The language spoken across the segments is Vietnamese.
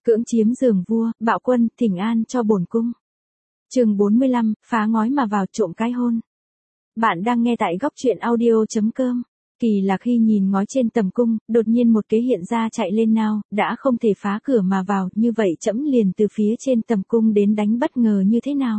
Cưỡng chiếm giường vua, bạo quân, thỉnh an cho bổn cung. Chương 45, phá ngói mà vào trộm cái hôn. Bạn đang nghe tại góc truyện audio.com. Kỳ Lạc khi nhìn ngói trên tầm cung, đột nhiên một kế hiện ra chạy lên nào, đã không thể phá cửa mà vào, như vậy trẫm liền từ phía trên tầm cung đến đánh bất ngờ như thế nào.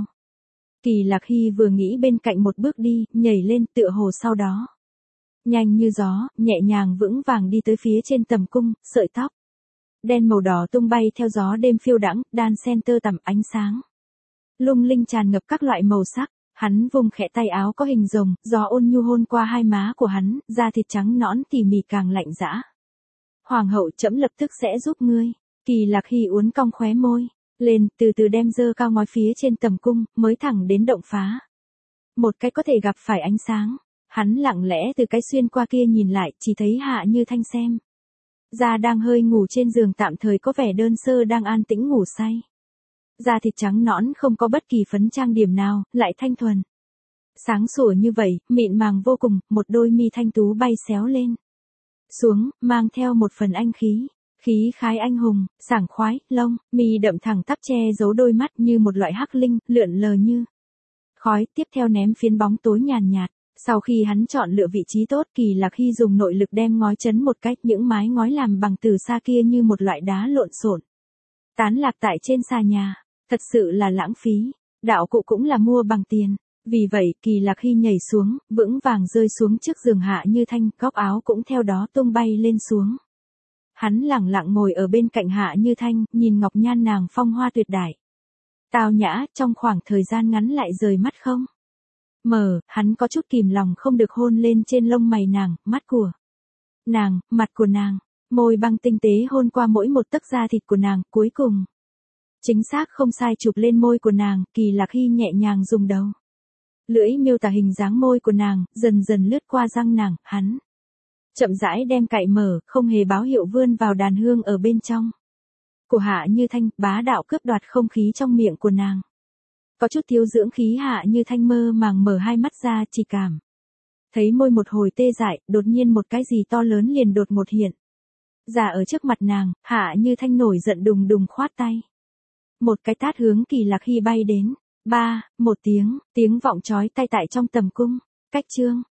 Kỳ Lạc Hy vừa nghĩ bên cạnh một bước đi, nhảy lên tựa hồ sau đó. Nhanh như gió, nhẹ nhàng vững vàng đi tới phía trên tầm cung, sợi tóc đen màu đỏ tung bay theo gió đêm phiêu đãng, đan xen tơ tằm ánh sáng. Lung linh tràn ngập các loại màu sắc, hắn vùng khẽ tay áo có hình rồng, gió ôn nhu hôn qua hai má của hắn, da thịt trắng nõn tỉ mỉ càng lạnh dã. Hoàng hậu trẫm lập tức sẽ giúp ngươi. Kỳ Lạc Hy uốn cong khóe môi, lên, từ từ đem dơ cao ngói phía trên tầm cung, mới thẳng đến động phá. Một cái có thể gặp phải ánh sáng, hắn lặng lẽ từ cái xuyên qua kia nhìn lại, chỉ thấy Hạ Như Thanh xem da đang hơi ngủ trên giường tạm thời có vẻ đơn sơ đang an tĩnh ngủ say. Da thịt trắng nõn không có bất kỳ phấn trang điểm nào, lại thanh thuần. Sáng sủa như vậy, mịn màng vô cùng, một đôi mi thanh tú bay xéo lên xuống, mang theo một phần anh khí. Khí khái anh hùng, sảng khoái, lông, mi đậm thẳng tắp che giấu đôi mắt như một loại hắc linh, lượn lờ như khói, tiếp theo ném phiến bóng tối nhàn nhạt. Sau khi hắn chọn lựa vị trí tốt, Kỳ Lạc Hy dùng nội lực đem ngói chấn một cách, những mái ngói làm bằng từ xa kia như một loại đá lộn xộn tán lạc tại trên xà nhà, thật sự là lãng phí, đạo cụ cũng là mua bằng tiền. Vì vậy, Kỳ Lạc Hy nhảy xuống, vững vàng rơi xuống trước giường Hạ Như Thanh, góc áo cũng theo đó tung bay lên xuống. Hắn lẳng lặng ngồi ở bên cạnh Hạ Như Thanh, nhìn ngọc nhan nàng phong hoa tuyệt đại, tao nhã, trong khoảng thời gian ngắn lại rời mắt không mở, hắn có chút kìm lòng không được hôn lên trên lông mày nàng, mắt của nàng, mặt của nàng, môi băng tinh tế hôn qua mỗi một tấc da thịt của nàng, cuối cùng chính xác không sai chụp lên môi của nàng. Kỳ Lạc Hy nhẹ nhàng dùng đầu lưỡi miêu tả hình dáng môi của nàng, dần dần lướt qua răng nàng, hắn chậm rãi đem cạy mở, không hề báo hiệu vươn vào đàn hương ở bên trong của Hạ Như Thanh, bá đạo cướp đoạt không khí trong miệng của nàng. Có chút thiếu dưỡng khí Hạ Như Thanh mơ màng mở hai mắt ra, chỉ cảm thấy môi một hồi tê dại, đột nhiên một cái gì to lớn liền đột ngột hiện ra ở trước mặt nàng. Hạ Như Thanh nổi giận đùng đùng khoát tay, một cái tát hướng Kỳ Lạc Hy bay đến. Một tiếng vọng chói tai tại trong tầm cung. Cách chương